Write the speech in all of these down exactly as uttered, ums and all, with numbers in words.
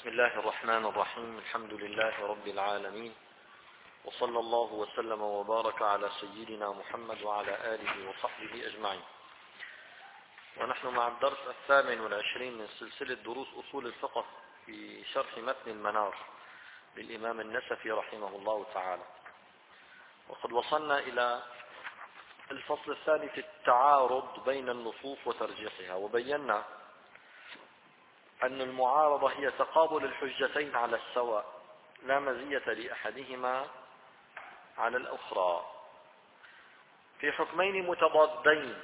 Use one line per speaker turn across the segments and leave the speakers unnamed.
بسم الله الرحمن الرحيم. الحمد لله رب العالمين، وصلى الله وسلم وبارك على سيدنا محمد وعلى آله وصحبه أجمعين. ونحن مع الدرس الثامن والعشرين من سلسلة دروس أصول الفقه في شرح متن المنار للإمام النسفي رحمه الله تعالى. وقد وصلنا إلى الفصل الثاني في التعارض بين النصوص وترجيحها، وبينا أن المعارضة هي تقابل الحجتين على السواء، لا مزية لأحدهما على الأخرى في حكمين متضادين.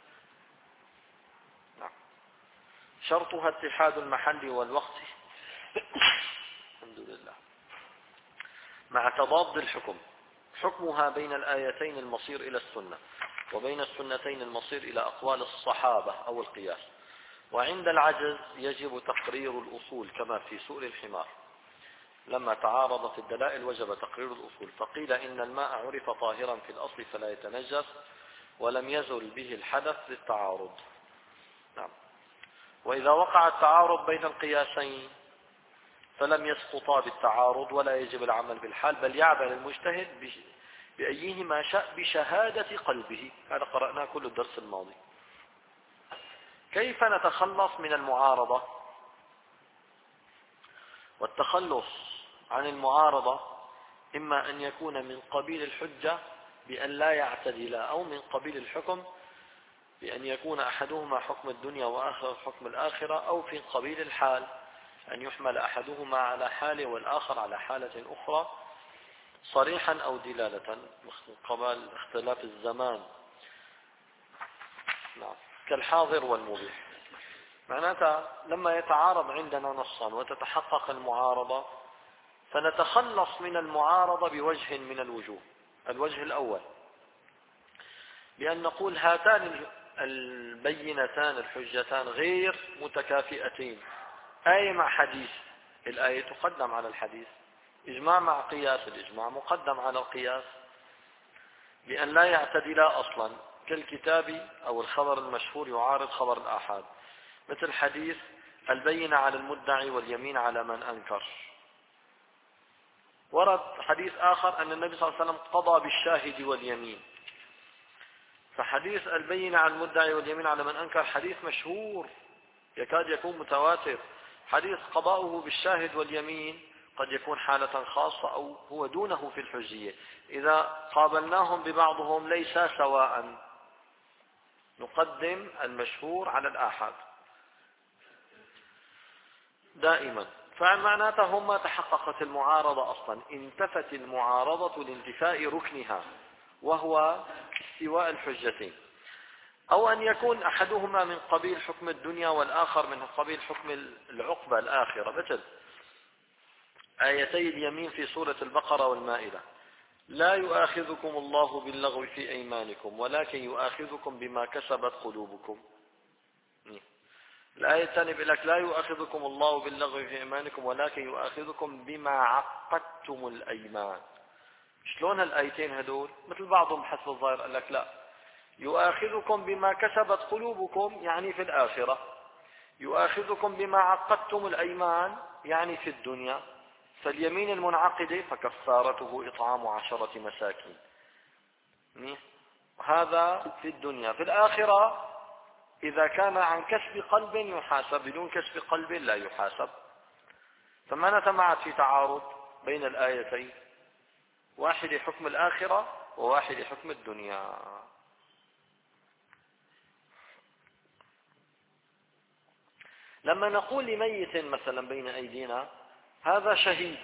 نعم. شرطها اتحاد المحل والوقت الحمد لله مع تضاد الحكم. حكمها بين الآيتين المصير إلى السنة، وبين السنتين المصير إلى أقوال الصحابة أو القياس. وعند العجز يجب تقرير الأصول كما في سؤل الحمار، لما تعارضت الدلائل وجب تقرير الأصول، فقيل إن الماء عرف طاهرا في الأصل فلا يتنجس ولم يزل به الحدث للتعارض. نعم. وإذا وقع التعارض بين القياسين فلم يسقطا بالتعارض ولا يجب العمل بالحال، بل يعمل المجتهد بأيهما شاء بشهادة قلبه. هذا قرأناه كل الدرس الماضي. كيف نتخلص من المعارضة؟ والتخلص عن المعارضة إما أن يكون من قبيل الحجة بأن لا يعتدل، أو من قبيل الحكم بأن يكون أحدهما حكم الدنيا وآخر حكم الآخرة، أو في قبيل الحال أن يحمل أحدهما على حال والآخر على حالة أخرى صريحا أو دلالة قبل اختلاف الزمان. نعم. كالحاضر والمبيح. معناتها لما يتعارض عندنا نصان وتتحقق المعارضة فنتخلص من المعارضة بوجه من الوجوه. الوجه الأول بأن نقول هاتان البينتان الحجتان غير متكافئتين، آية مع حديث، الآية تقدم على الحديث، إجماع مع قياس، الإجماع مقدم على القياس، بأن لا يعتدلا أصلا، كالكتاب أو الخبر المشهور يعارض خبر الآحاد، مثل حديث البينة على المدعي واليمين على من أنكر. ورد حديث آخر أن النبي صلى الله عليه وسلم قضى بالشاهد واليمين، فحديث البينة على المدعي واليمين على من أنكر حديث مشهور يكاد يكون متواتر. حديث قضاؤه بالشاهد واليمين قد يكون حالة خاصة أو هو دونه في الحجية. إذا قابلناهم ببعضهم ليس سواء، نقدم المشهور على الآحاد دائما. فمعناته هما تحققت المعارضة أصلا، انتفت المعارضة لانتفاء ركنها وهو استواء الحجتين. أو أن يكون أحدهما من قبيل حكم الدنيا والآخر من قبيل حكم العقبة الآخرة، مثل آيتي اليمين في سورة البقرة والمائدة: لا يؤاخذكم الله باللغو في أيمانكم ولكن يؤاخذكم بما كسبت قلوبكم. الآية الثانية بيقول لك: لا يؤاخذكم الله باللغو في أيمانكم ولكن يؤاخذكم بما عقدتم الأيمان. شلون هالآيتين هدول؟ مثل بعضهم حسب الظاهر قال لك لا، يؤاخذكم بما كسبت قلوبكم يعني في الآخرة، يؤاخذكم بما عقدتم الأيمان يعني في الدنيا. فاليمين المنعقدة فكفارته إطعام عشرة مساكين، هذا في الدنيا. في الآخرة إذا كان عن كسب قلب يحاسب، بدون كسب قلب لا يحاسب. فما نتمعت في تعارض بين الآيتين، واحد حكم الآخرة وواحد حكم الدنيا. لما نقول لميت مثلا بين أيدينا هذا شهيد،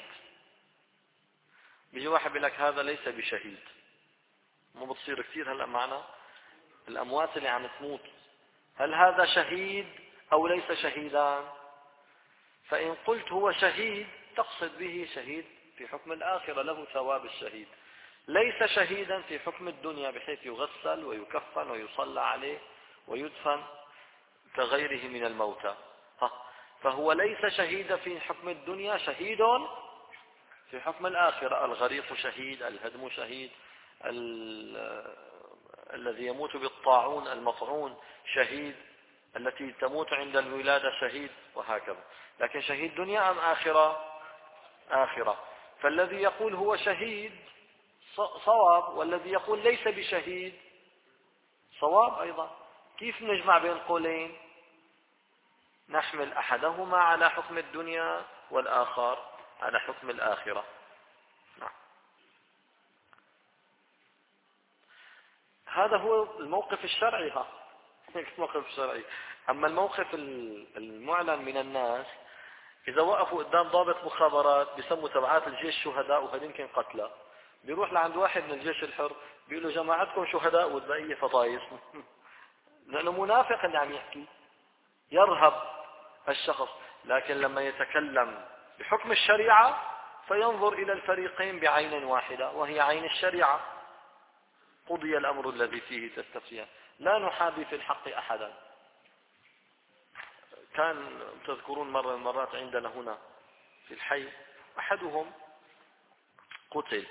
بيجي واحد بيقول لك هذا ليس بشهيد. مو بتصير كثير هلا معنا الأموات اللي عم تموت، هل هذا شهيد أو ليس شهيدان؟ فإن قلت هو شهيد تقصد به شهيد في حكم الآخرة له ثواب الشهيد، ليس شهيدا في حكم الدنيا بحيث يغسل ويكفن ويصلى عليه ويدفن كغيره من الموتى. فهو ليس شهيدا في حكم الدنيا، شهيد في حكم الآخرة. الغريق شهيد، الهدم شهيد، الذي يموت بالطاعون المطعون شهيد، التي تموت عند الولادة شهيد وهكذا. لكن شهيد دنيا أم آخرة؟ آخرة. فالذي يقول هو شهيد صواب، والذي يقول ليس بشهيد صواب أيضا. كيف نجمع بين القولين؟ نحمل أحدهما على حكم الدنيا والآخر على حكم الآخرة. نعم. هذا هو الموقف الشرعي. ها الموقف الشرعي. أما الموقف المعلن من الناس، إذا وقفوا قدام ضابط مخابرات بيسموا تبعات الجيش شهداء وهذين يمكن قتلى، بيروح لعند واحد من الجيش الحر بيقول له جماعتكم شهداء والبقية فطايس. لأنه منافق اللي عم يحكي، يرهب الشخص. لكن لما يتكلم بحكم الشريعة فينظر إلى الفريقين بعين واحدة وهي عين الشريعة. قضي الأمر الذي فيه تستفتيان، لا نحابي في الحق أحدا. كان تذكرون مرة من المرات عندنا هنا في الحي أحدهم قتل،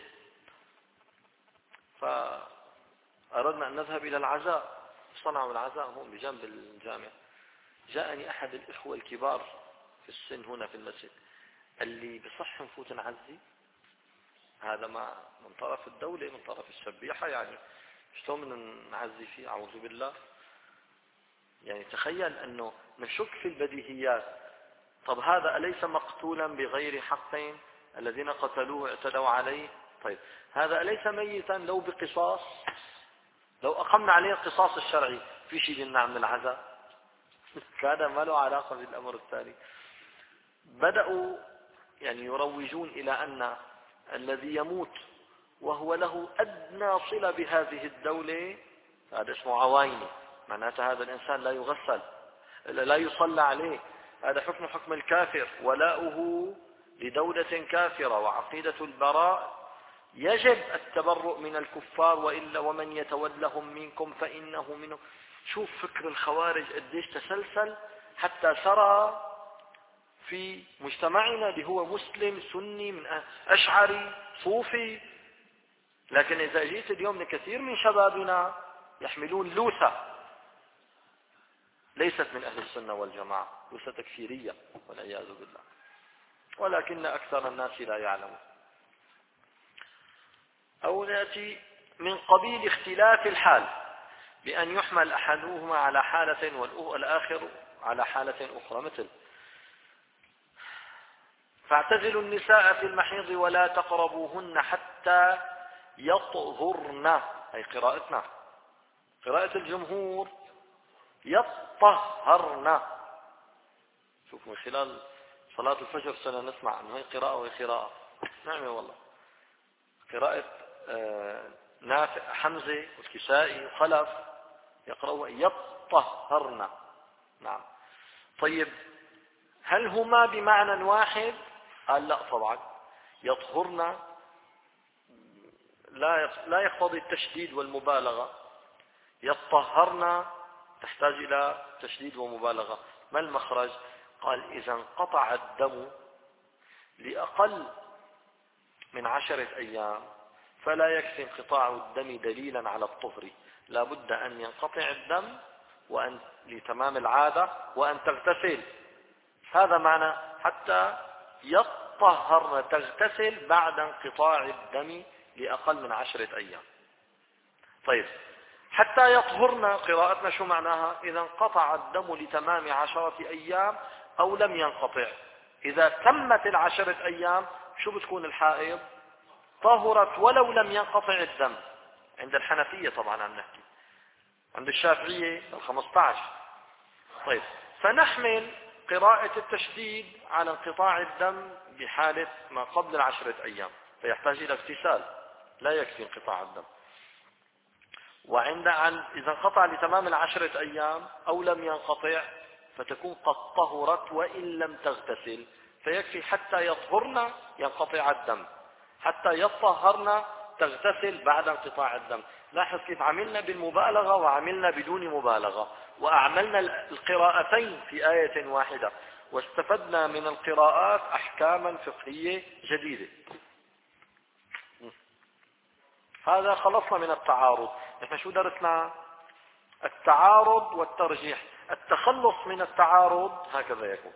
فأردنا أن نذهب إلى العزاء، صنعوا العزاء هون بجنب الجامع. جاءني أحد الإخوة الكبار في السن هنا في المسجد، اللي بصح نفوت نعزي. هذا ما من طرف الدولة، من طرف الشبيحة، يعني شلون من نعزي فيه؟ أعوذ بالله. يعني تخيل أنه نشك في البديهيات. طب هذا أليس مقتولا بغير حقين؟ الذين قتلوه اعتدوا عليه. طيب هذا أليس ميتا لو بقصاص؟ لو أقمنا عليه القصاص الشرعي في شيء يمنع من العزاء؟ كان ما له علاقة بالأمر الثاني. بدأوا يعني يروجون إلى أن الذي يموت وهو له أدنى صلة بهذه الدولة هذا اسمه عوايني، معناته هذا الإنسان لا يغسل، لا يصلى عليه. هذا حكم حكم الكافر، ولاؤه لدولة كافرة وعقيدة البراء. يجب التبرؤ من الكفار، وإلا ومن يتولهم منكم فإنه منهم. شوف فكر الخوارج قديش تسلسل حتى سرى في مجتمعنا اللي هو مسلم سني من أشعري صوفي. لكن إذا جيت اليوم لكثير من شبابنا يحملون لوثة ليست من أهل السنة والجماعة، لوثة تكفيرية والعياذ بالله، ولكن أكثر الناس لا يعلمون. أو نأتي من قبيل اختلاف الحال، بأن يحمل أحدهما على حالة والآخر على حالة أخرى. مثل فاعتزلوا النساء في المحيض ولا تقربوهن حتى يطهرن، أي قراءتنا قراءة الجمهور يطهرن. شوف من خلال صلاة الفجر سنة نسمع أنه هي قراءة وهي قراءة. نعم والله. قراءة آه نافع حمزة والكسائي وخلف يقرأوا يطهرن. نعم. طيب هل هما بمعنى واحد؟ قال لا طبعا. يطهرن لا لا يقتضي التشديد والمبالغة، يطهرن تحتاج إلى تشديد ومبالغة. ما المخرج؟ قال إذا انقطع الدم لأقل من عشرة أيام فلا يكفي انقطاع الدم دليلا على الطهر، لا بد أن ينقطع الدم وأن لتمام العادة وأن تغتسل. هذا معنى حتى يطهرن، تغتسل بعد انقطاع الدم لأقل من عشرة أيام. طيب حتى يطهرن قراءتنا شو معناها؟ إذا انقطع الدم لتمام عشرة أيام أو لم ينقطع. إذا تمت العشرة أيام شو بتكون الحائض؟ طهرت ولو لم ينقطع الدم. عند الحنفية طبعا عم نحكي، عند الشافعية الخمسة عشر. طيب فنحمل قراءة التشديد على انقطاع الدم بحالة ما قبل العشرة أيام، فيحتاج إلى اغتسال، لا يكفي انقطاع الدم. وعند عن إذا انقطع لتمام العشرة أيام أو لم ينقطع فتكون قد طهرت وإن لم تغتسل، فيكفي حتى يطهرن ينقطع الدم، حتى يطهرن تغتسل بعد انقطاع الدم. لاحظ كيف عملنا بالمبالغة وعملنا بدون مبالغة، وأعملنا القراءتين في آية واحدة، واستفدنا من القراءات أحكاما فقهية جديدة. هذا خلصنا من التعارض. نحن شو درسنا؟ التعارض والترجيح. التخلص من التعارض هكذا يكون،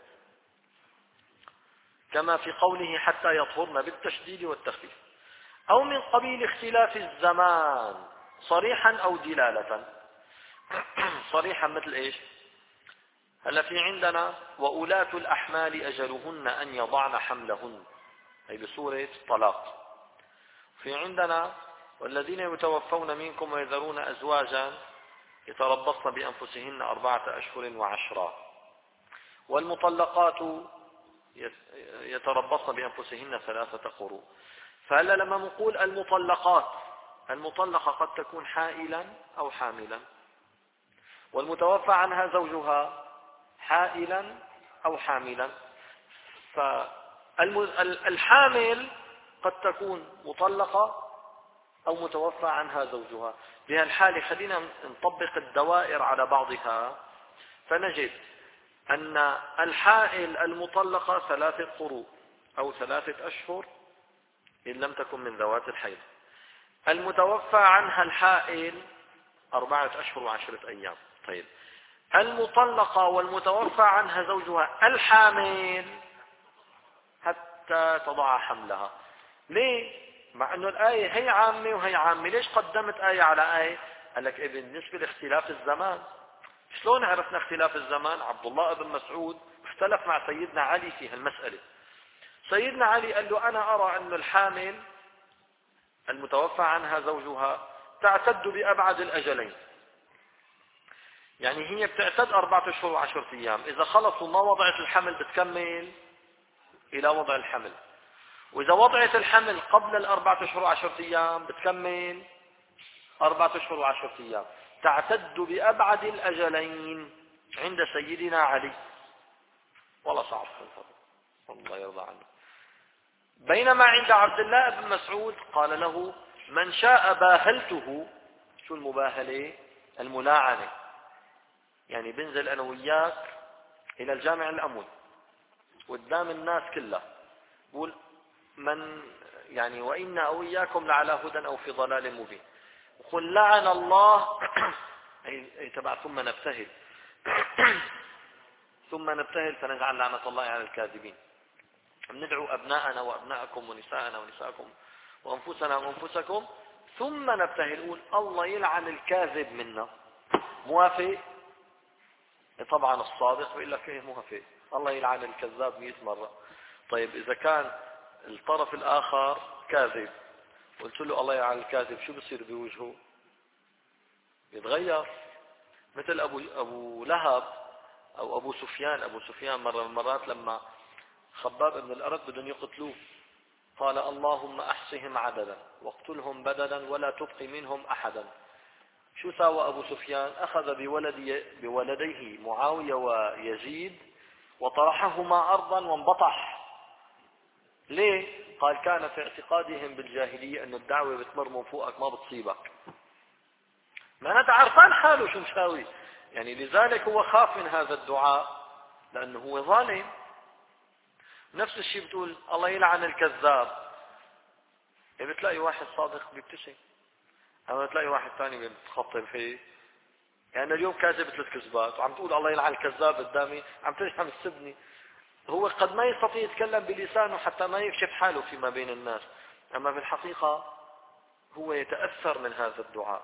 كما في قوله حتى يطهرن بالتشديد والتخفيف. أو من قبيل اختلاف الزمان صريحا أو دلالة. صريحا مثل إيش؟ هلا في عندنا وأولاة الأحمال أجلهن أن يضعن حملهن، أي بسورة طلاق. في عندنا والذين يتوفون منكم ويذرون أزواجا يتربصن بأنفسهن أربعة أشهر وعشرا، والمطلقات يتربصن بأنفسهن ثلاثة قروء. فهلا لما نقول المطلقات، المطلقة قد تكون حائلا أو حاملا، والمتوفى عنها زوجها حائلا أو حاملا. فالحامل قد تكون مطلقة أو متوفى عنها زوجها. بهالحالة خلينا نطبق الدوائر على بعضها، فنجد أن الحائل المطلقة ثلاثة قروء أو ثلاثة أشهر إن لم تكن من ذوات الحيض. المتوفى عنها الحائل أربعة أشهر وعشرة أيام. طيب المطلقة والمتوفى عنها زوجها الحامل حتى تضع حملها. ليه؟ مع أنه الآية هي عامة وهي عامة، ليش قدمت آية على آية؟ قال لك إيه بالنسبة لاختلاف الزمان. شلون عرفنا اختلاف الزمان؟ عبد الله بن مسعود اختلف مع سيدنا علي في هالمسألة. سيدنا علي قال له أنا أرى أن الحامل المتوفى عنها زوجها تعتد بأبعد الأجلين، يعني هي بتعتد أربعة أشهر وعشرة أيام، إذا خلصوا ما وضعت الحمل بتكمل إلى وضع الحمل، وإذا وضعت الحمل قبل الأربعة أشهر وعشرة أيام بتكمل أربعة أشهر وعشرة أيام. تعتد بأبعد الأجلين عند سيدنا علي، والله صعب الله يرضى عنه. بينما عند عبد الله بن مسعود قال له من شاء باهلته. شو المباهلة؟ الملاعنة، يعني بنزل أنا وياك إلى الجامع الأموي قدام الناس كلها بقول من يعني وإنا أو إياكم لعلى هدى أو في ضلال مبين، وقل لعن الله أي تبع ثم نبتهل ثم نبتهل فنجعل لعنة الله على الكاذبين. ندعو أبناءنا وأبناءكم ونساءنا ونساءكم وأنفسنا وأنفسكم ثم نبتهل، قول الله يلعن الكاذب منا. موافق؟ طبعا الصادق بيقول لك ايه موافق، الله يلعن الكذاب مئة مرة. طيب إذا كان الطرف الآخر كاذب قلت له الله يلعن الكاذب، شو بصير بوجهه؟ يتغير. مثل أبو, أبو لهب أو أبو سفيان. أبو سفيان مرة من المرات لما خباب بن الأرد بدهم يقتلوه قال اللهم أحصهم عددا واقتلهم بددا ولا تبقي منهم أحدا. شو ساوى أبو سفيان؟ أخذ بولدي بولديه معاوية ويزيد وطرحهما أرضا وانبطح. ليه؟ قال كان في اعتقادهم بالجاهلية أن الدعوة بتمر من فوقك ما بتصيبك. ما أنا عارفان حاله شو مساوي، يعني لذلك هو خاف من هذا الدعاء لأنه هو ظالم. نفس الشيء بتقول الله يلعن الكذاب، يعني بتلاقي واحد صادق بيبتسم، أما بتلاقي واحد ثاني بيتخطب فيه. يعني اليوم كاذب ثلاث كذبات وعم تقول الله يلعن الكذاب قدامي، عم تجحم السبني. هو قد ما يستطيع يتكلم بلسانه حتى ما يكشف حاله فيما بين الناس، أما في الحقيقة هو يتأثر من هذا الدعاء.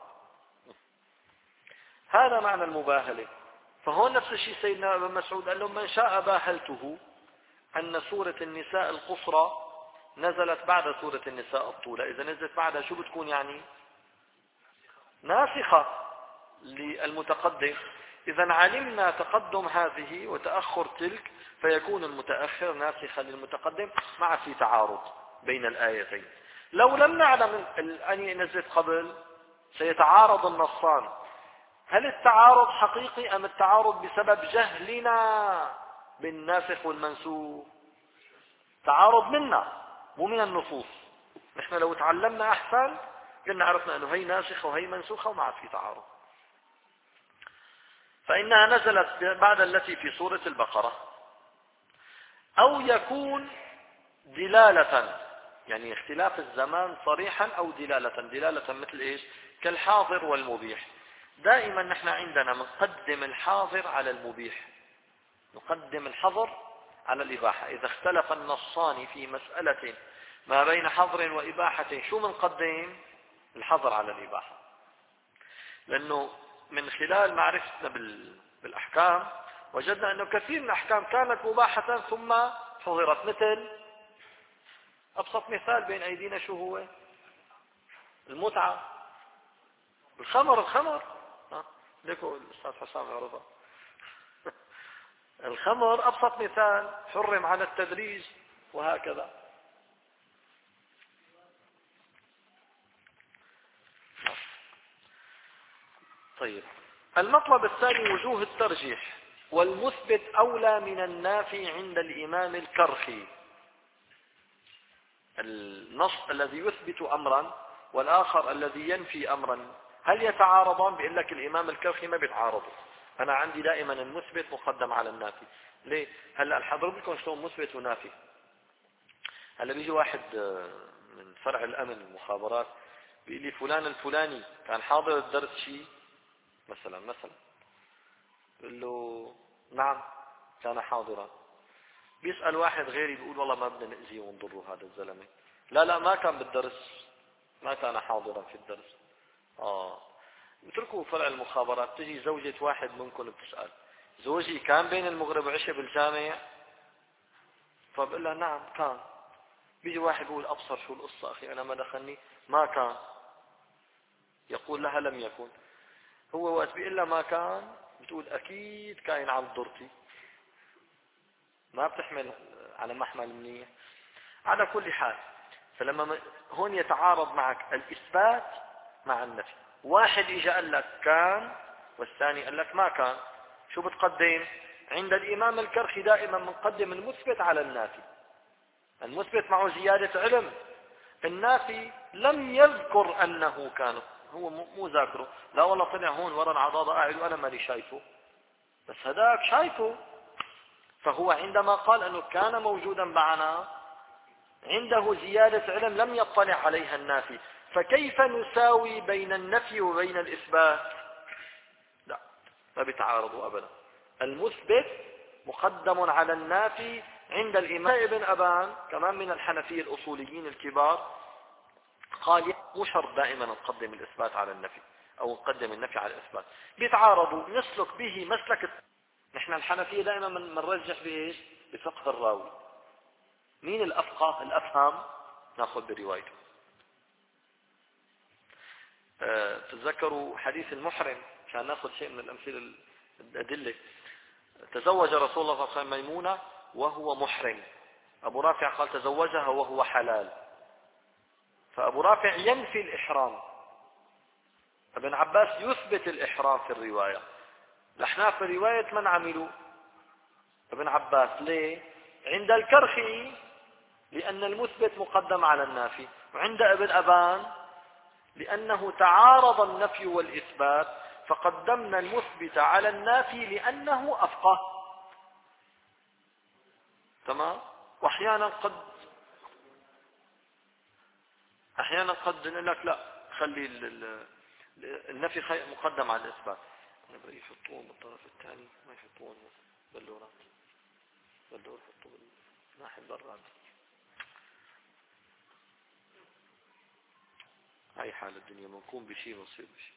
هذا معنى المباهلة. فهون نفس الشيء سيدنا ابن مسعود قال لهم من شاء باهلته، أن سورة النساء القصرى نزلت بعد سورة النساء الطولى. إذا نزلت بعدها شو بتكون؟ يعني ناسخة للمتقدم. إذا علمنا تقدم هذه وتأخر تلك فيكون المتأخر ناسخا للمتقدم مع في تعارض بين الآيتين. لو لم نعلم أن نزلت قبل سيتعارض النصان. هل التعارض حقيقي أم التعارض بسبب جهلنا بالناسخ والمنسوخ؟ تعارض منا مو من النصوص. نحن لو تعلمنا أحسن كنا عرفنا أنه هي ناسخة وهي منسوخة وما عاد في تعارض. فإنها نزلت بعد التي في سورة البقرة. أو يكون دلالة، يعني اختلاف الزمان صريحا أو دلالة. دلالة مثل إيش؟ كالحاضر والمبيح. دائما نحن عندنا نقدم الحاضر على المبيح، نقدم الحظر على الإباحة. إذا اختلف النصان في مسألة ما بين حظر وإباحة شو منقدم؟ الحظر على الإباحة، لأنه من خلال معرفتنا بالأحكام وجدنا أنه كثير من الأحكام كانت مباحة ثم حظرت. مثل أبسط مثال بين أيدينا شو هو؟ المتعة. الخمر الخمر ليكو الأستاذ حسام يعرضها. الخمر أبسط مثال حرم على التدريج وهكذا. طيب، المطلب الثاني وجوه الترجيح. والمثبت أولى من النافي عند الإمام الكرخي. النص الذي يثبت أمرا والآخر الذي ينفي أمرا هل يتعارضان؟ بيقول لك الإمام الكرخي ما بيتعارضوا. أنا عندي دائما المثبت مقدم على النافي. ليه؟ هلا الحضر لكم شلون مثبت ونافي. هلا بيجي واحد من فرع الأمن المخابرات بيقول لي فلان الفلاني كان حاضر الدرس شيء مثلا مثلا يقول له نعم كان حاضرا. بيسأل واحد غيري بيقول والله ما بدنا نأذيه ونضره هذا الزلمة، لا لا ما كان بالدرس، ما كان حاضرا في الدرس. آه اتركوا فرع المخابرات. تجي زوجة واحد منكم بتسأل زوجي كان بين المغرب وعشاء بالجامع؟ فبقول لها نعم كان. بيجي واحد يقول أبصر شو القصة أخي أنا ما دخلني، ما كان. يقول لها لم يكن. هو وقت بيقول لها ما كان بتقول أكيد كاين عم ضرتي، ما بتحمل على محمل منيح. على كل حال، فلما هون يتعارض معك الإثبات مع النفي. واحد إجا قال لك كان والثاني قال لك ما كان، شو بتقدم؟ عند الإمام الكرخي دائما بنقدم المثبت على النافي. المثبت معه زيادة علم، النافي لم يذكر أنه كان، هو مو ذاكره، لا والله طلع هون ورا العضاضة قاعد وأنا مالي شايفه، بس هذاك شايفه. فهو عندما قال أنه كان موجودا معنا عنده زيادة علم لم يطلع عليها النافي. فكيف نساوي بين النفي وبين الإثبات؟ لا، ما بيتعارضوا أبدا. المثبت مقدم على النافي عند الإمام ابن أبان كمان من الحنفية الأصوليين الكبار، قال مو شرط دائما نقدم الإثبات على النفي أو نقدم النفي على الإثبات، بيتعارضوا. نسلك به مسلك. نحن الحنفية دائما بنرجح بإيش؟ بفقه الراوي. مين الأفقه الأفهم؟ ناخذ بروايته. أه تتذكروا حديث المحرم عشان ناخذ شيء من الأمثلة الأدلة. تزوج رسول الله صلى الله عليه وسلم ميمونة وهو محرم. أبو رافع قال تزوجها وهو حلال، فأبو رافع ينفي الإحرام، ابن عباس يثبت الإحرام في الرواية. الأحناف في رواية من عملوا؟ ابن عباس. ليه؟ عند الكرخي لأن المثبت مقدم على النافي، وعند ابن أبان لأنه تعارض النفي والإثبات فقدمنا المثبت على النافي لأنه أفقه. تمام؟ وأحيانا قد أحيانا قد نقول لك لا خلي النفي مقدم على الإثبات. نبغى يحطوهم بالطرف الثاني ما يحطوهم بلورات، بلور يحطوه بالناحية البراد. هاي حال الدنيا، منكون بشيء ونصير بشيء.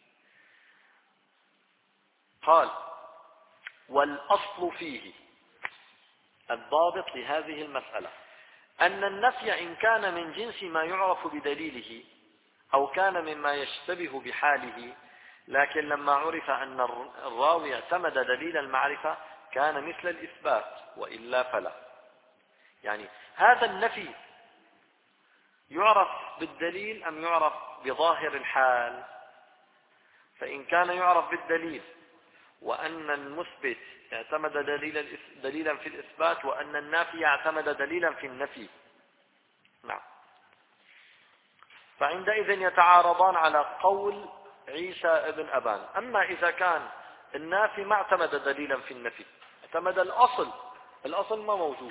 قال والأصل فيه الضابط لهذه المسألة أن النفي إن كان من جنس ما يعرف بدليله أو كان مما يشتبه بحاله، لكن لما عرف أن الراوي اعتمد دليل المعرفة كان مثل الإثبات وإلا فلا. يعني هذا النفي يعرف بالدليل أم يعرف بظاهر الحال؟ فإن كان يعرف بالدليل وأن المثبت اعتمد دليلا دليلا في الإثبات وأن النافي اعتمد دليلا في النفي، نعم، فعندئذ يتعارضان على قول عيسى ابن أبان. أما إذا كان النافي ما اعتمد دليلا في النفي، اعتمد الأصل، الأصل ما موجود،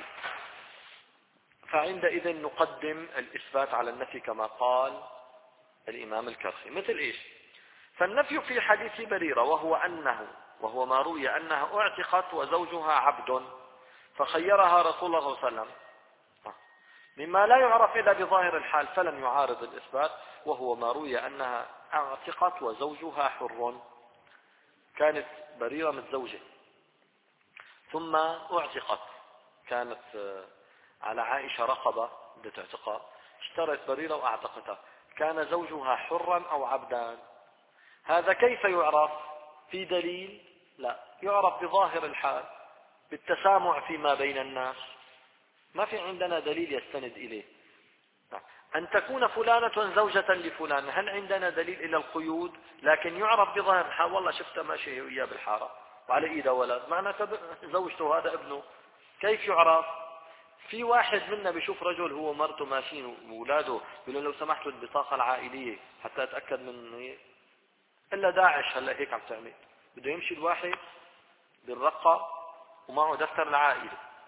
فعندئذ نقدم الإثبات على النفي كما قال الإمام الكرخي. مثل إيش؟ فالنفي في حديث بريرة وهو أنه وهو ما روي أنها اعتقت وزوجها عبد فخيرها رسول الله صلى الله عليه وسلم مما لا يعرف إلا بظاهر الحال فلم يعارض الإثبات، وهو ما روي أنها اعتقت وزوجها حر. كانت بريرة متزوجة ثم اعتقت، كانت على عائشة رقبة بدها اعتقاء، اشترت بريرة واعتقتها، كان زوجها حرا أو عبدا. هذا كيف يعرف؟ في دليل؟ لا، يعرف بظاهر الحال بالتسامع فيما بين الناس. ما في عندنا دليل يستند إليه. أن تكون فلانة زوجة لفلان، هل عندنا دليل إلى القيود؟ لكن يعرف بظاهر الحال، والله شفتها ماشية وياه بالحارة وعلى إيده ولد، معناته زوجته هذا ابنه. كيف يعرف؟ في واحد منا بيشوف رجل هو مرته ماشيين وأولاده بيقولوا لو سمحتوا البطاقة العائلية حتى أتأكد من، إلا داعش هلا هيك عم تعمل، بده يمشي الواحد بالرقة ومعه دفتر العائلة،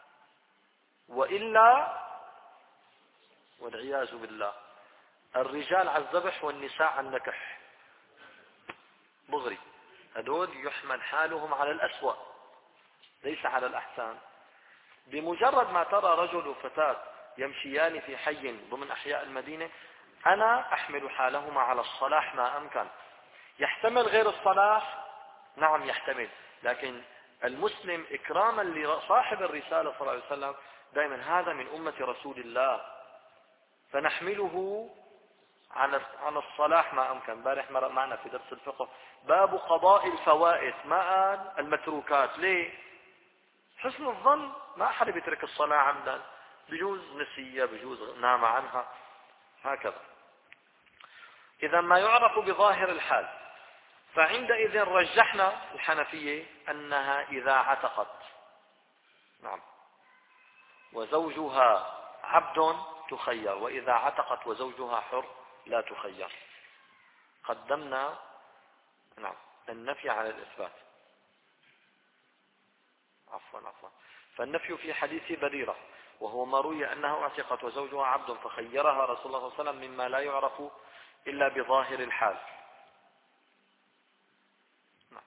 وإلا والعياذ بالله الرجال على الذبح والنساء على النكح مغري، هدول يحمل حالهم على الأسوأ ليس على الأحسان. بمجرد ما ترى رجل وفتاة يمشيان في حي ضمن أحياء المدينة، أنا أحمل حالهما على الصلاح ما أمكن. يحتمل غير الصلاح، نعم يحتمل، لكن المسلم إكراما لصاحب الرسالة صلى الله عليه وسلم دائما هذا من أمة رسول الله، فنحمله على على الصلاح ما أمكن. بارح مرة معنا في درس الفقه باب قضاء الفوائت، ما قال المتروكات. ليه؟ حسن الظن، ما أحد بيترك الصلاة عمدا، بجوز نسية، بجوز نام عنها، هكذا. إذا ما يعرف بظاهر الحال، فعندئذ رجحنا الحنفية أنها إذا عتقت نعم وزوجها عبد تخير، وإذا عتقت وزوجها حر لا تخير. قدمنا نعم النفي على الإثبات. عفوا عفوا فالنفي في حديث بريرة وهو ما روي أنها اعتقت وزوجها عبد فخيرها رسول الله صلى الله عليه وسلم مما لا يعرف إلا بظاهر الحال. نعم.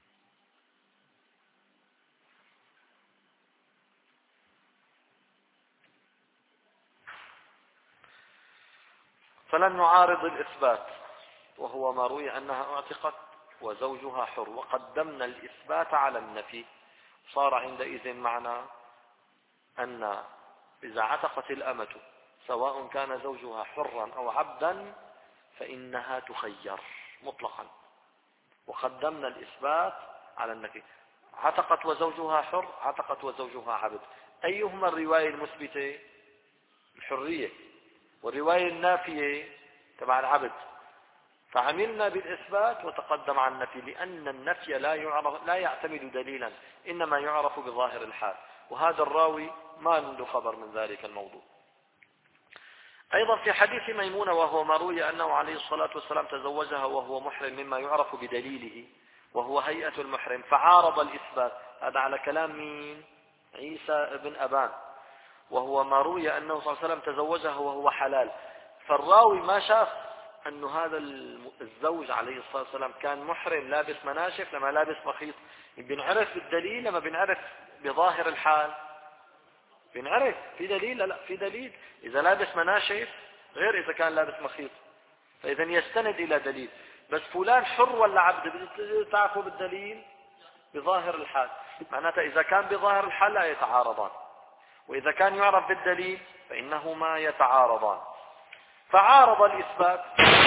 فلم نعارض الإثبات وهو ما روي أنها اعتقت وزوجها حر، وقدمنا الإثبات على النفي. صار عندئذ معنى أن إذا عتقت الأمة سواء كان زوجها حرا أو عبدا فإنها تخير مطلقا، وقدمنا الإثبات على النفي. عتقت وزوجها حر، عتقت وزوجها عبد، أيهما الرواية المثبتة؟ الحرية، والرواية النافية تبع العبد. فعملنا بالإثبات وتقدم عن النفي، لأن النفي لا يعرف لا يعتمد دليلا، إنما يعرف بظاهر الحال، وهذا الراوي ما عنده خبر من ذلك الموضوع. أيضا في حديث ميمونة وهو ما روي أنه عليه الصلاة والسلام تزوجها وهو محرم مما يعرف بدليله وهو هيئة المحرم، فعارض الإثبات. هذا على كلام مين؟ عيسى ابن أبان. وهو ما روي أنه صلى الله عليه وسلم تزوجها وهو حلال، فالراوي ما شاف أن هذا الزوج عليه الصلاة والسلام كان محرم لابس مناشف لما لابس مخيط. بنعرف بالدليل لما بنعرف بظاهر الحال؟ بنعرف في دليل. لا في دليل، إذا لابس مناشف غير إذا كان لابس مخيط، فإذا يستند إلى دليل. بس فلان حر ولا عبد تعرفوا بالدليل بظاهر الحال، معناته إذا كان بظاهر الحال لا يتعارضان، وإذا كان يعرف بالدليل فإنهما يتعارضان. فعارض الإثبات.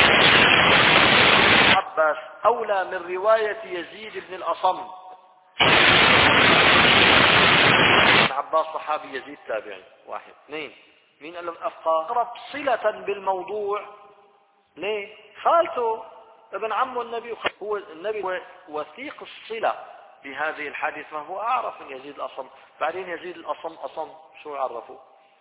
عباس أولى من رواية يزيد بن الأصم. عباس صحابي، يزيد تابعي. واحد اثنين، مين قال لهم أفقى؟ أقرب صلة بالموضوع. ليه؟ خالته ابن عمه النبي، هو النبي وثيق الصلة بهذه الحديث، فهو أعرف من يزيد الأصم. بعدين يزيد الأصم أصم شو عرفوا؟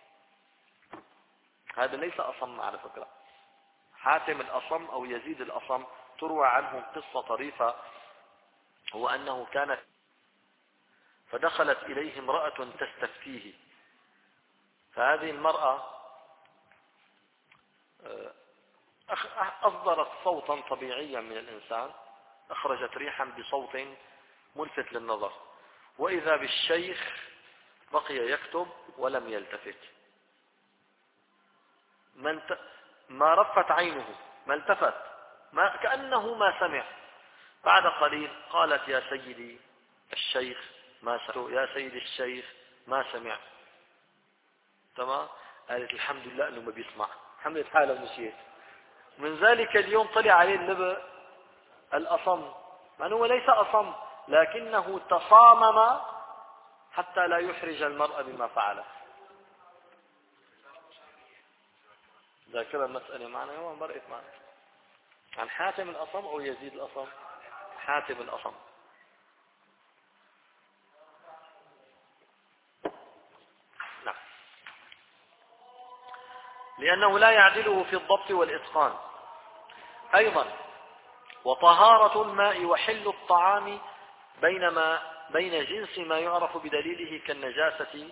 هذا ليس أصم على فكرة. حاتم الأصم أو يزيد الأصم تروى عنه قصة طريفة، هو أنه كانت فدخلت إليه امرأة تستفتيه، فهذه المرأة أصدرت صوتا طبيعيا من الإنسان أخرجت ريحا بصوت ملفت للنظر، وإذا بالشيخ بقي يكتب ولم يلتفت، ما رفت عينه، ما التفت، ما كأنه ما سمع. بعد قليل قالت يا سيدي الشيخ ما سمع، يا سيدي الشيخ ما سمع. تمام. قالت الحمد لله انه ما بيسمع، حملت حالها ومشيت. من ذلك اليوم طلع عليه اللبء الأصم، مع أنه ليس أصم لكنه تصامم حتى لا يحرج المرء بما فعله. ذاكرة المسألة معنا هو مرقت معنا عن حاتم الأصم أو يزيد الأصم؟ حاتم الأصم. نعم. لأنه لا يعدله في الضبط والإتقان. أيضا وطهارة الماء وحل الطعام بينما بين جنس ما يعرف بدليله كالنجاسة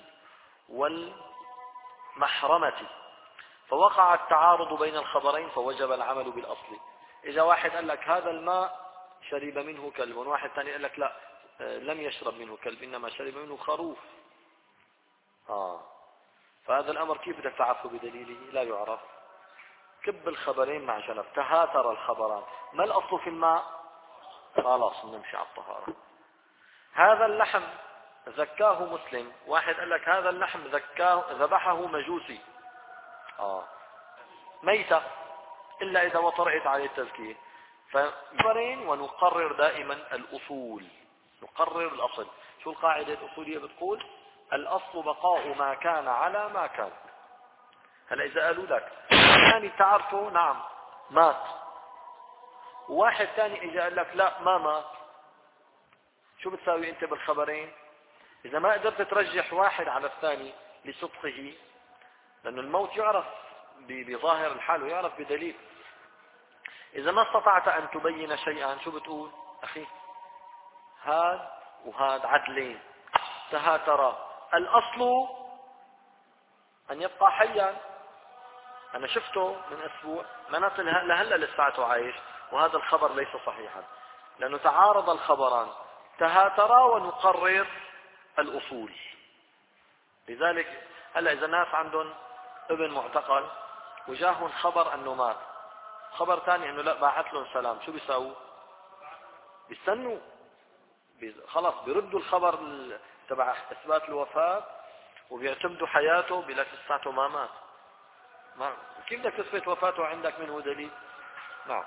والمحرمة، فوقع التعارض بين الخبرين فوجب العمل بالأصل. إذا واحد قال لك هذا الماء شرب منه كلب، وواحد ثاني قال لك لا لم يشرب منه كلب إنما شرب منه خروف، آه فهذا الأمر كيف بدك تعرفه بدليله؟ لا يعرف. كب الخبرين مع جنب، تهاتر الخبران، ما الأصل في الماء؟ خلاص نمشي على الطهارة. هذا اللحم ذكاه مسلم، واحد قال لك هذا اللحم ذكاه ذبحه مجوسي، آه ميتة إلا إذا وطرئت عليه التذكير. فخبرين ونقرر دائما الأصول، نقرر الأصل. شو القاعدة الأصولية بتقول؟ الأصل بقاء ما كان على ما كان. هلا إذا قالوا لك ثاني تعرفوا نعم مات، وواحد ثاني إذا قال لك لا ما مات، شو بتساوي أنت بالخبرين؟ إذا ما قدرت ترجح واحد على الثاني لصدقه، لأن الموت يعرف بظاهر الحال ويعرف بدليل. إذا ما استطعت أن تبين شيئا شو بتقول؟ أخي هاد وهاد عدلين تهاترا، الأصل أن يبقى حيا. أنا شفته من أسبوع مناط لهلا لساته عايش، وهذا الخبر ليس صحيحا لأنه تعارض الخبران، تهاترا ونقرر الأصول. لذلك هلا إذا الناس عندهم ابن معتقل وجاههم خبر أنه مات، خبر ثاني أنه لا باعت لهم سلام، شو بيساووا؟ بيستنوا خلاص بيردوا الخبر تبع إثبات الوفاة وبيعتمدوا حياته بلا لساته ما مات. ما كيف بدك تثبت وفاته عندك منه دليل؟ نعم.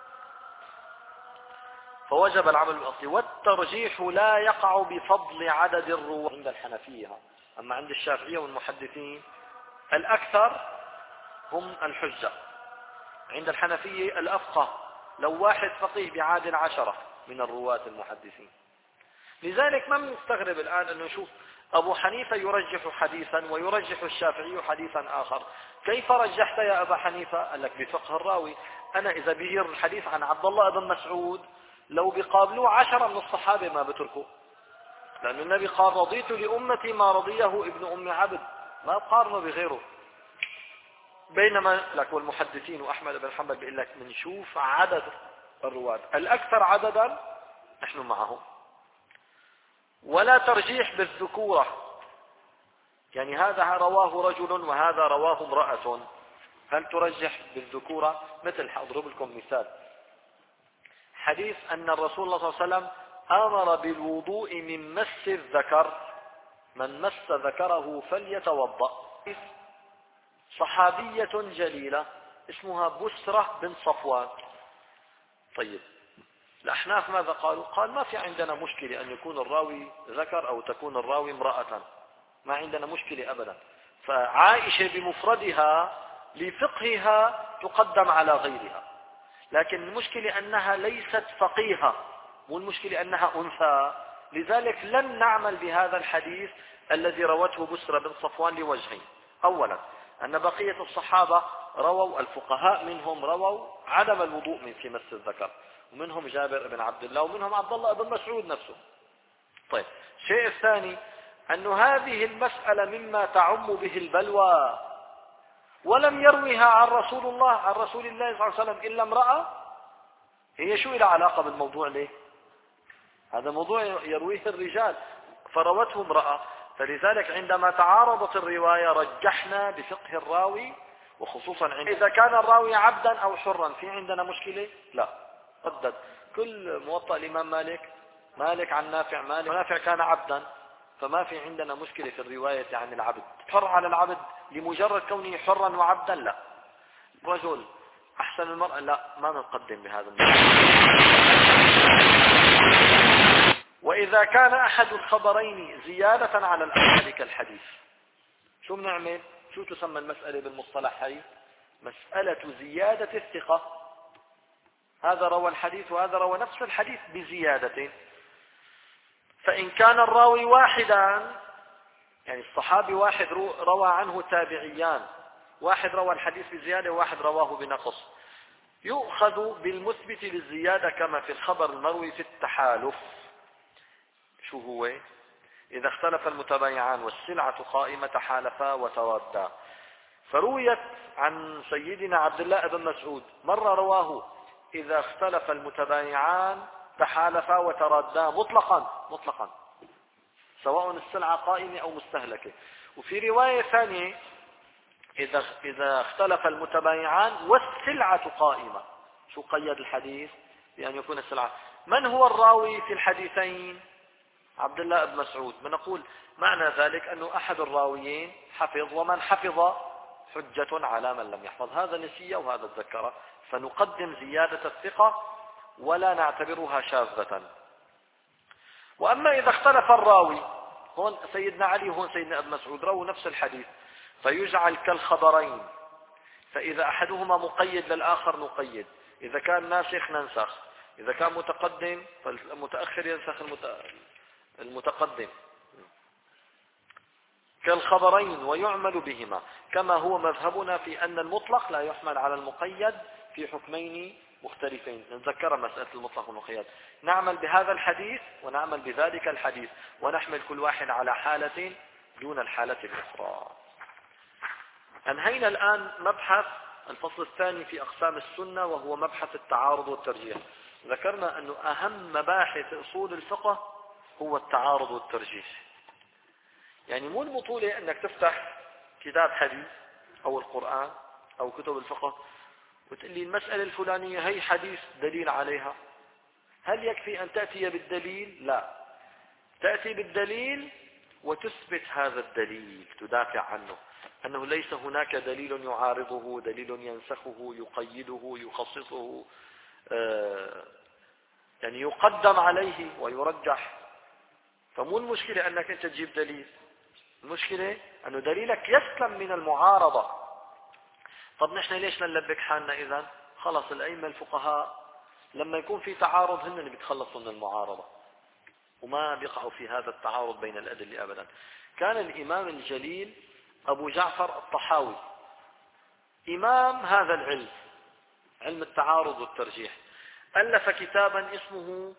فوجب العمل بالأصل. والترجيح لا يقع بفضل عدد الرواة عند الحنفية، أما عند الشافعية والمحدثين الأكثر هم الحجة. عند الحنفية الأفقه، لو واحد فقيه بيعادل عشرة من الرواة المحدثين. لذلك ما بنستغرب الآن أنه نشوف أبو حنيفة يرجح حديثا ويرجح الشافعي حديثا آخر. كيف رجحت يا أبا حنيفة؟ قال لك بفقه الراوي. أنا إذا بيهير الحديث عن عبد الله بن مسعود لو بيقابلوه عشرة من الصحابة ما بتركوا، لأن النبي قال رضيت لأمتي ما رضيه ابن أم عبد، ما بقارنه بغيره. بينما لك والمحدثين وأحمد بن حنبل بيقول لك بنشوف عدد الرواة الأكثر عددا نحن معهم. ولا ترجيح بالذكورة، يعني هذا رواه رجل وهذا رواه امرأة، هل ترجح بالذكورة؟ مثل أضرب لكم مثال حديث أن الرسول صلى الله عليه وسلم أمر بالوضوء من مس الذكر، من مس ذكره فليتوضأ. صحابية جليلة اسمها بسرة بن صفوان. طيب الأحناف ماذا قالوا؟ قال ما في عندنا مشكلة أن يكون الراوي ذكر أو تكون الراوي امرأة، ما عندنا مشكلة أبدا. فعائشة بمفردها لفقهها تقدم على غيرها، لكن المشكلة أنها ليست فقيهة، والمشكلة أنها أنثى. لذلك لن نعمل بهذا الحديث الذي روته بسرة بن صفوان لوجهين. أولا أن بقية الصحابة رووا، الفقهاء منهم رووا عدم الوضوء من في مس الذكر، ومنهم جابر بن عبد الله ومنهم عبد الله بن مسعود نفسه. طيب الشيء الثاني أن هذه المسألة مما تعم به البلوى، ولم يروها عن رسول الله عن رسول الله صلى الله عليه وسلم إلا امرأة، هي شو إلى علاقة بالموضوع ليه؟ هذا موضوع يرويه الرجال، فروته امرأة، فلذلك عندما تعارضت الرواية رجحنا بفقه الراوي، وخصوصا عند إذا كان الراوي عبدا أو حرا في عندنا مشكلة؟ لا، ردد كل موطأ الإمام مالك، مالك عن نافع، مالك ونافع كان عبدا، فما في عندنا مشكلة في الرواية عن العبد. حر على العبد لمجرد كونه حرا وعبدا لا. رجل أحسن المرأة لا، ما نقدم بهذا الموضوع. وإذا كان أحد الخبرين زيادة على الأول كالحديث، شو بنعمل؟ شو تسمى المسألة بالمصطلح هي؟ مسألة زيادة الثقة. هذا روى الحديث وهذا روى نفس الحديث بزيادة، فإن كان الراوي واحدا، يعني الصحابي واحد روى عنه تابعيان، واحد روى الحديث بزيادة وواحد رواه بنقص، يؤخذ بالمثبت للزيادة كما في الخبر المروي في التحالف. شو هو؟ إذا اختلف المتبايعان والسلعة قائمة تحالفا وترادا. فرويت عن سيدنا عبد الله بن مسعود مرة رواه إذا اختلف المتبايعان تحالفا وترادا مطلقا مطلقا، سواء السلعة قائمة أو مستهلكة. وفي رواية ثانية إذا إذا اختلف المتبايعان والسلعة قائمة. شو قيد الحديث؟ بأن يكون السلعة. من هو الراوي في الحديثين؟ عبد الله بن مسعود. بنقول معنى ذلك أنه أحد الراويين حفظ، ومن حفظ حجة على من لم يحفظ. هذا نسي وهذا تذكر، فنقدم زيادة الثقة ولا نعتبرها شاذة. وأما إذا اختلف الراوي، هون سيدنا علي وهون سيدنا ابن مسعود رووا نفس الحديث، فيجعل كالخبرين، فإذا أحدهما مقيد للآخر نقيد، إذا كان ناسخ ننسخ، إذا كان متقدم فالمتأخر ينسخ المتقدم، كالخبرين ويعمل بهما، كما هو مذهبنا في أن المطلق لا يحمل على المقيد في حكمين مختلفين. نتذكر مسألة المطلق والمقيد، نعمل بهذا الحديث ونعمل بذلك الحديث، ونحمل كل واحد على حالة دون الحالة الأخرى. أنهينا الآن مبحث الفصل الثاني في أقسام السنة، وهو مبحث التعارض والترجيح. ذكرنا أنه أهم مباحث أصول الفقه هو التعارض والترجيح. يعني مو البطولة أنك تفتح كتاب حديث أو القرآن أو كتب الفقه وتقول لي المسألة الفلانية هي حديث دليل عليها. هل يكفي أن تأتي بالدليل؟ لا، تأتي بالدليل وتثبت هذا الدليل، تدافع عنه، أنه ليس هناك دليل يعارضه، دليل ينسخه، يقيده، يخصصه، آه يعني يقدم عليه ويرجح. فمو المشكلة أنك أنت تجيب دليل، المشكلة أنه دليلك يسلم من المعارضة. طب نحن ليش نلبك حالنا إذن؟ خلص الأئمة الفقهاء لما يكون في تعارض هن اللي بيتخلصوا من المعارضة، وما بيقعوا في هذا التعارض بين الأدلة أبدا. كان الإمام الجليل أبو جعفر الطحاوي إمام هذا العلم، علم التعارض والترجيح، ألف كتابا اسمه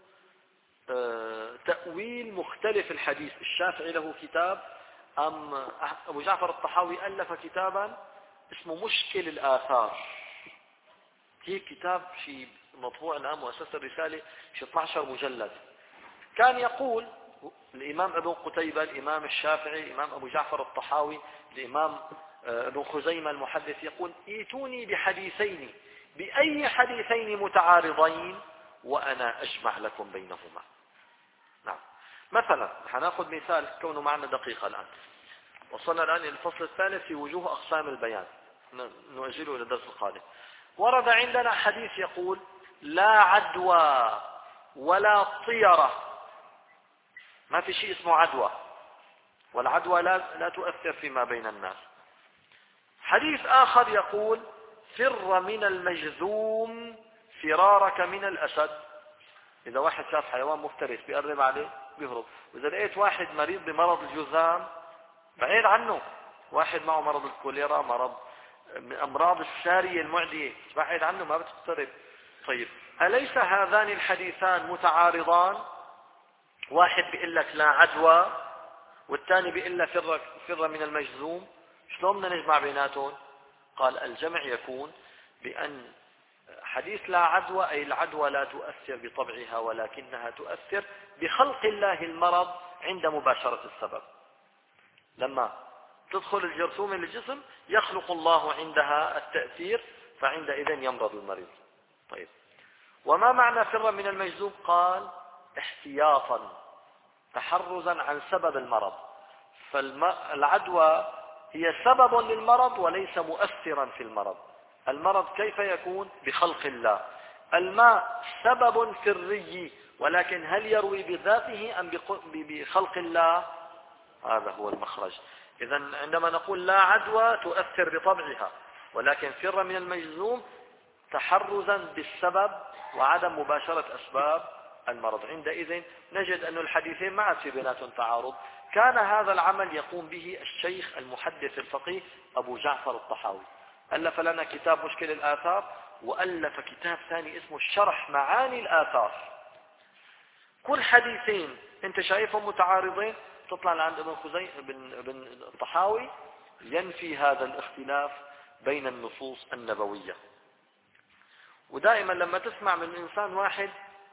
تأويل مختلف الحديث. الشافعي له كتاب، أم أبو جعفر الطحاوي ألف كتابا اسمه مشكل الآثار. هي كتاب في مطبوع الآن مؤسسة الرسالة في اثني عشر مجلد. كان يقول الإمام ابن قتيبة، الإمام الشافعي، الإمام أبو جعفر الطحاوي، الإمام ابن خزيمة المحدث، يقول ائتوني بحديثين، بأي حديثين متعارضين وأنا أجمع لكم بينهما. نعم، مثلا هناخذ مثال كونه معنا دقيقة الآن. وصلنا الآن إلى الفصل الثالث في وجوه أقسام البيان، نؤجله إلى الدرس القادم. ورد عندنا حديث يقول لا عدوى ولا طيرة. ما في شيء اسمه عدوى، والعدوى لا, لا تؤثر فيما بين الناس. حديث آخر يقول فر من المجذوم فرارك من الأسد. إذا واحد شاف حيوان مفترس بيقرب عليه بيهرب، وإذا لقيت واحد مريض بمرض الجذام بعيد عنه، واحد معه مرض الكوليرا، مرض من أمراض السارية المعدية، بعيد عنه ما بتقترب. طيب أليس هذان الحديثان متعارضان؟ واحد بيقول لك لا عدوى والثاني بيقول لك فر, فر من المجذوم، شلون بدنا نجمع بيناتهم؟ قال الجمع يكون بأن حديث لا عدوى أي العدوى لا تؤثر بطبعها ولكنها تؤثر بخلق الله المرض عند مباشرة السبب. لما تدخل الجرثومة للجسم يخلق الله عندها التأثير، فعندئذ يمرض المريض. طيب، وما معنى فرا من المجذوب؟ قال احتياطا، تحرزا عن سبب المرض. فالعدوى هي سبب للمرض وليس مؤثرا في المرض. المرض كيف يكون؟ بخلق الله. الماء سبب في الري، ولكن هل يروي بذاته أم بخلق الله؟ هذا هو المخرج. إذن عندما نقول لا عدوى تؤثر بطبعها، ولكن فر من المجذوم تحرزا بالسبب وعدم مباشرة أسباب المرض. عندئذ نجد أن الحديثين ما عاد في بيناتهم تعارض. كان هذا العمل يقوم به الشيخ المحدث الفقيه أبو جعفر الطحاوي، ألف لنا كتاب مشكل الآثار، وألف كتاب ثاني اسمه الشرح معاني الآثار. كل حديثين انت شايفهم متعارضين، تطلع لعند ابن خزي ابن ابن الطحاوي ينفي هذا الاختلاف بين النصوص النبوية. ودائما لما تسمع من إنسان واحد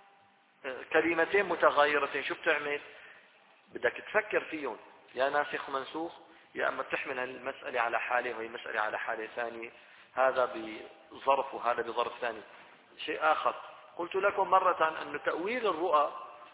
كلمتين متغايرتين شو بتعمل؟ بدك تفكر فيهم، يا ناسخ منسوخ، يا أما تحمل المسألة على حالة وهي مسألة على حالة ثانية، هذا بظرف وهذا بظرف ثاني. شيء آخر، قلت لكم مرة أن تأويل الرؤى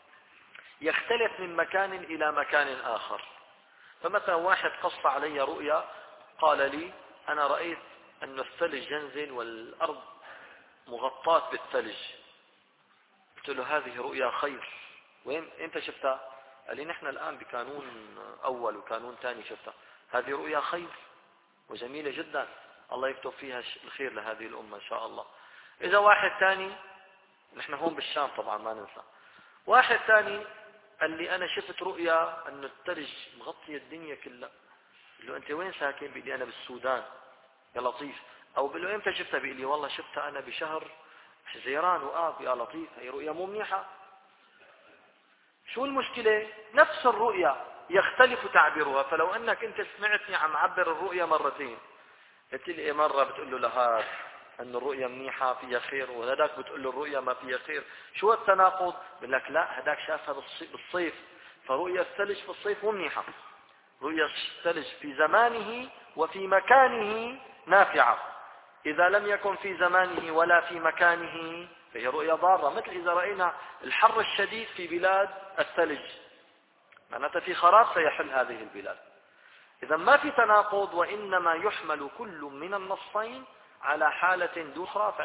يختلف من مكان إلى مكان آخر. فمثلا واحد قص علي رؤيا قال لي أنا رأيت أن الثلج ينزل والأرض مغطاة بالثلج. قلت له هذه رؤيا خير، وين أنت شفتها؟ قال لي نحن الآن بقانون أول وقانون ثاني شفتها. هذه رؤيا خير وجميلة جدا، الله يكتب فيها الخير لهذه الأمة إن شاء الله. إذا واحد ثاني، نحن هون بالشام طبعا ما ننسى، واحد ثاني قال لي أنا شفت رؤيا أن الثلج مغطية الدنيا كلها. قال له أنت وين ساكن؟ بيقول لي أنا بالسودان. يا لطيف. أو بقول له إمتى شفتها؟ بيقول لي والله شفتها أنا بشهر حزيران وآب. يا لطيف، هي رؤيا مو منيحة. شو المشكلة؟ نفس الرؤيا يختلف تعبيرها. فلو أنك أنت سمعتني عم عبر الرؤيا مرتين، قلت لي مرة بتقول له لهذا أن الرؤيا منيحة فيها خير، وهذاك بتقول له الرؤيا ما فيها خير، شو التناقض؟ بقول لك لا، هذاك شافها بالصيف، فرؤيا الثلج في الصيف مو منيحة. رؤيا الثلج في زمانه وفي مكانه نافعة، إذا لم يكن في زمانه ولا في مكانه فهي رؤيا ضارة. مثل إذا رأينا الحر الشديد في بلاد الثلج، معناتها في خراب سيحل هذه البلاد. إذا ما في تناقض، وإنما يحمل كل من النصين على حالة أخرى.